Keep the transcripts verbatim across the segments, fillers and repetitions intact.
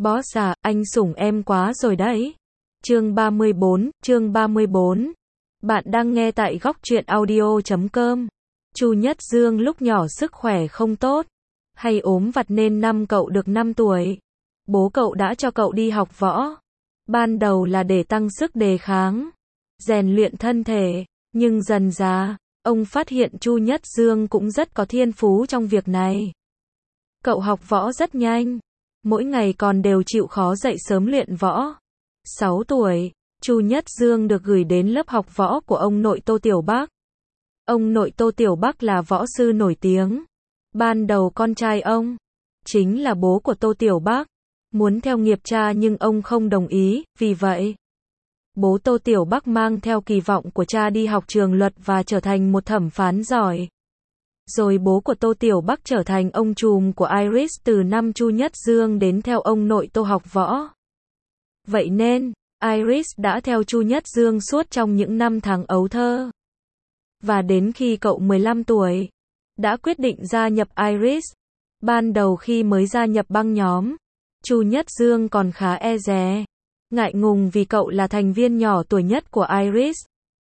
Boss à, anh sủng em quá rồi đấy. Chương ba mươi bốn, chương ba mươi bốn. Bạn đang nghe tại góc truyện audio chấm com. Chu Nhất Dương lúc nhỏ sức khỏe không tốt, hay ốm vặt nên năm cậu được năm tuổi. Bố cậu đã cho cậu đi học võ. Ban đầu là để tăng sức đề kháng, rèn luyện thân thể, nhưng dần dà, ông phát hiện Chu Nhất Dương cũng rất có thiên phú trong việc này. Cậu học võ rất nhanh, mỗi ngày còn đều chịu khó dậy sớm luyện võ. sáu tuổi, Chu Nhất Dương được gửi đến lớp học võ của ông nội Tô Tiểu Bắc. Ông nội Tô Tiểu Bắc là võ sư nổi tiếng. Ban đầu con trai ông, chính là bố của Tô Tiểu Bắc, muốn theo nghiệp cha nhưng ông không đồng ý, vì vậy, bố Tô Tiểu Bắc mang theo kỳ vọng của cha đi học trường luật và trở thành một thẩm phán giỏi. Rồi bố của Tô Tiểu Bắc trở thành ông trùm của Iris từ năm Chu Nhất Dương đến theo ông nội Tô học võ. Vậy nên, Iris đã theo Chu Nhất Dương suốt trong những năm tháng ấu thơ. Và đến khi cậu mười lăm tuổi, đã quyết định gia nhập Iris. Ban đầu khi mới gia nhập băng nhóm, Chu Nhất Dương còn khá e dè, ngại ngùng vì cậu là thành viên nhỏ tuổi nhất của Iris.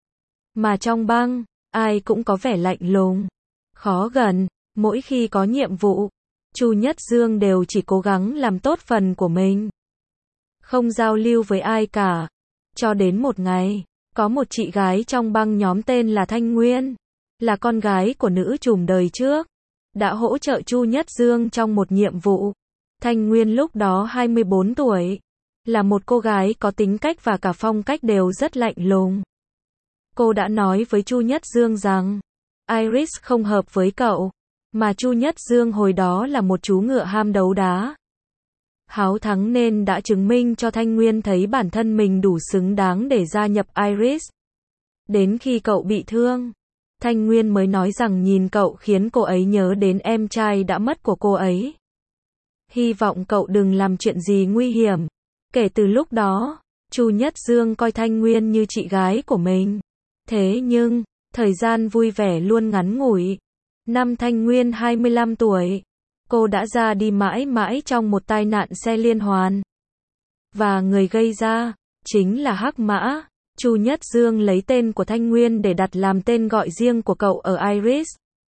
Mà trong băng, ai cũng có vẻ lạnh lùng, khó gần. Mỗi khi có nhiệm vụ, Chu Nhất Dương đều chỉ cố gắng làm tốt phần của mình, không giao lưu với ai cả. Cho đến một ngày, có một chị gái trong băng nhóm tên là Thanh Nguyên, là con gái của nữ trùm đời trước, đã hỗ trợ Chu Nhất Dương trong một nhiệm vụ. Thanh Nguyên lúc đó hai mươi bốn tuổi, là một cô gái có tính cách và cả phong cách đều rất lạnh lùng. Cô đã nói với Chu Nhất Dương rằng, Iris không hợp với cậu, mà Chu Nhất Dương hồi đó là một chú ngựa ham đấu đá, háo thắng nên đã chứng minh cho Thanh Nguyên thấy bản thân mình đủ xứng đáng để gia nhập Iris. Đến khi cậu bị thương, Thanh Nguyên mới nói rằng nhìn cậu khiến cô ấy nhớ đến em trai đã mất của cô ấy. Hy vọng cậu đừng làm chuyện gì nguy hiểm. Kể từ lúc đó, Chu Nhất Dương coi Thanh Nguyên như chị gái của mình. Thế nhưng, thời gian vui vẻ luôn ngắn ngủi. Năm Thanh Nguyên hai mươi lăm tuổi, cô đã ra đi mãi mãi trong một tai nạn xe liên hoàn. Và người gây ra, chính là Hắc Mã. Chu Nhất Dương lấy tên của Thanh Nguyên để đặt làm tên gọi riêng của cậu ở Iris.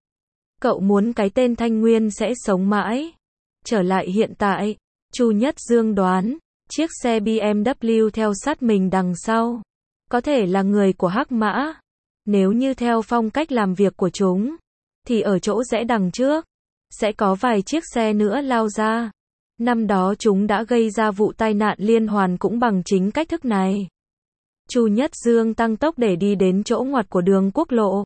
Cậu muốn cái tên Thanh Nguyên sẽ sống mãi. Trở lại hiện tại, Chu Nhất Dương đoán, chiếc xe bê em vê theo sát mình đằng sau, có thể là người của Hắc Mã. Nếu như theo phong cách làm việc của chúng, thì ở chỗ rẽ đằng trước, sẽ có vài chiếc xe nữa lao ra. Năm đó chúng đã gây ra vụ tai nạn liên hoàn cũng bằng chính cách thức này. Chu Nhất Dương tăng tốc để đi đến chỗ ngoặt của đường quốc lộ.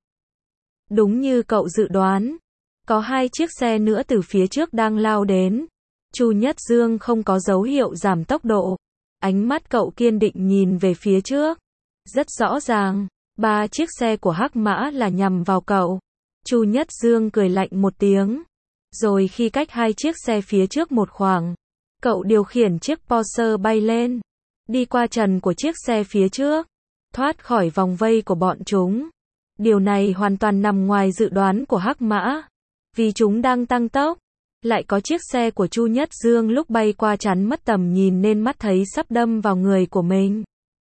Đúng như cậu dự đoán, có hai chiếc xe nữa từ phía trước đang lao đến. Chu Nhất Dương không có dấu hiệu giảm tốc độ. Ánh mắt cậu kiên định nhìn về phía trước. Rất rõ ràng, ba chiếc xe của Hắc Mã là nhằm vào cậu. Chu Nhất Dương cười lạnh một tiếng. Rồi khi cách hai chiếc xe phía trước một khoảng, cậu điều khiển chiếc Porsche bay lên, đi qua trần của chiếc xe phía trước, thoát khỏi vòng vây của bọn chúng. Điều này hoàn toàn nằm ngoài dự đoán của Hắc Mã, vì chúng đang tăng tốc. Lại có chiếc xe của Chu Nhất Dương lúc bay qua chắn mất tầm nhìn nên mắt thấy sắp đâm vào người của mình.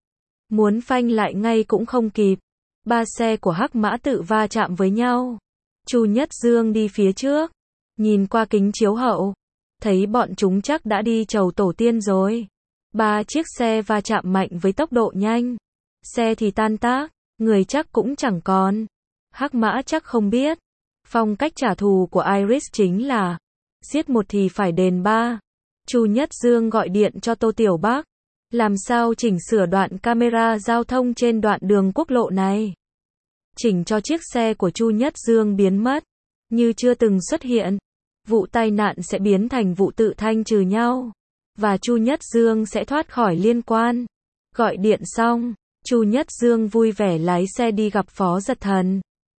Muốn phanh lại ngay cũng không kịp. Ba xe của Hắc Mã tự va chạm với nhau. Chu Nhất Dương đi phía trước, nhìn qua kính chiếu hậu, thấy bọn chúng chắc đã đi chầu tổ tiên rồi. Ba chiếc xe va chạm mạnh với tốc độ nhanh. Xe thì tan tác, người chắc cũng chẳng còn. Hắc Mã chắc không biết, phong cách trả thù của Iris chính là giết một thì phải đền ba. Chu Nhất Dương gọi điện cho Tô Tiểu Bắc, làm sao chỉnh sửa đoạn camera giao thông trên đoạn đường quốc lộ này. Chỉnh cho chiếc xe của Chu Nhất Dương biến mất, như chưa từng xuất hiện. Vụ tai nạn sẽ biến thành vụ tự thanh trừ nhau, và Chu Nhất Dương sẽ thoát khỏi liên quan. Gọi điện xong, Chu Nhất Dương vui vẻ lái xe đi gặp Phó Giật Thần.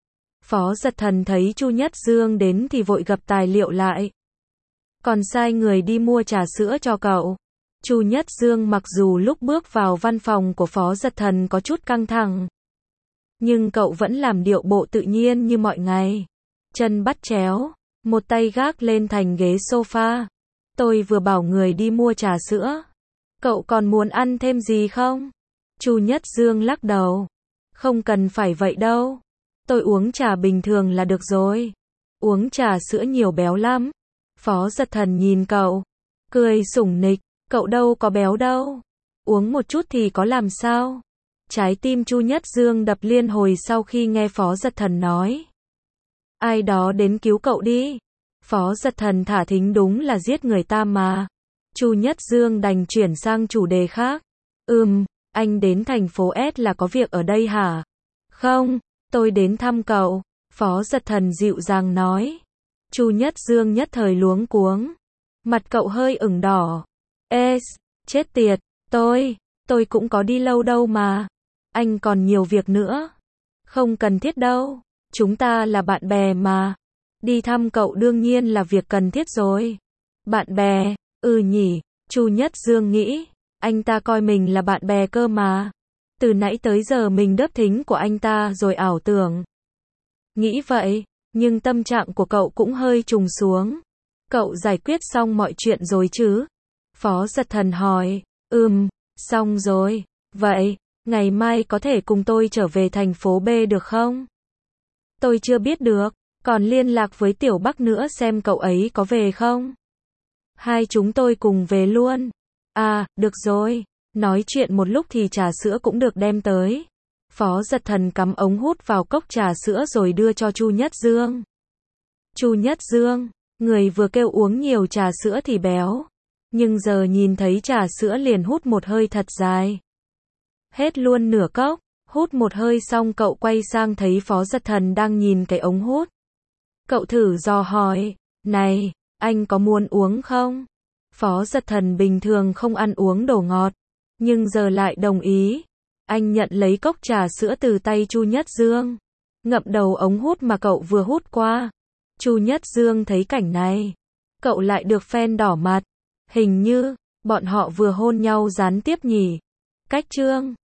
Phó Giật Thần thấy Chu Nhất Dương đến thì vội gập tài liệu lại, còn sai người đi mua trà sữa cho cậu. Chu Nhất Dương mặc dù lúc bước vào văn phòng của Phó Giật Thần có chút căng thẳng, nhưng cậu vẫn làm điệu bộ tự nhiên như mọi ngày. Chân bắt chéo, một tay gác lên thành ghế sofa, Tôi vừa bảo người đi mua trà sữa. Cậu còn muốn ăn thêm gì không? Chu Nhất Dương lắc đầu. Không cần phải vậy đâu. Tôi uống trà bình thường là được rồi. Uống trà sữa nhiều béo lắm. Phó Giật Thần nhìn cậu, cười sủng nịch. Cậu đâu có béo đâu. Uống một chút thì có làm sao? Trái tim Chu Nhất Dương đập liên hồi sau khi nghe Phó Giật Thần nói. Ai đó đến cứu cậu đi. Phó Giật Thần thả thính đúng là giết người ta mà. Chu Nhất Dương đành chuyển sang chủ đề khác. Ừm, anh đến thành phố S là có việc ở đây hả? Không, tôi đến thăm cậu. Phó Giật Thần dịu dàng nói. Chu Nhất Dương nhất thời luống cuống. Mặt cậu hơi ửng đỏ. Ê, chết tiệt, tôi, tôi cũng có đi lâu đâu mà. Anh còn nhiều việc nữa. Không cần thiết đâu, chúng ta là bạn bè mà. Đi thăm cậu đương nhiên là việc cần thiết rồi. Bạn bè, ừ nhỉ, Chu Nhất Dương nghĩ, anh ta coi mình là bạn bè cơ mà. Từ nãy tới giờ mình đớp thính của anh ta rồi ảo tưởng. Nghĩ vậy, nhưng tâm trạng của cậu cũng hơi trùng xuống. Cậu giải quyết xong mọi chuyện rồi chứ? Phó Giật Thần hỏi. Ừm, xong rồi. Vậy, ngày mai có thể cùng tôi trở về thành phố B được không? Tôi chưa biết được, còn liên lạc với Tiểu Bắc nữa xem cậu ấy có về không? Hai chúng tôi cùng về luôn. À, được rồi. Nói chuyện một lúc thì trà sữa cũng được đem tới. Phó Giật Thần cắm ống hút vào cốc trà sữa rồi đưa cho Chu Nhất Dương. Chu Nhất Dương, người vừa kêu uống nhiều trà sữa thì béo. Nhưng giờ nhìn thấy trà sữa liền hút một hơi thật dài. Hết luôn nửa cốc, hút một hơi xong cậu quay sang thấy Phó Giật Thần đang nhìn cái ống hút. Cậu thử dò hỏi, này, anh có muốn uống không? Phó Giật Thần bình thường không ăn uống đồ ngọt, nhưng giờ lại đồng ý. Anh nhận lấy cốc trà sữa từ tay Chu Nhất Dương, ngậm đầu ống hút mà cậu vừa hút qua. Chu Nhất Dương thấy cảnh này, cậu lại được phen đỏ mặt. Hình như, bọn họ vừa hôn nhau gián tiếp nhỉ. Cách chương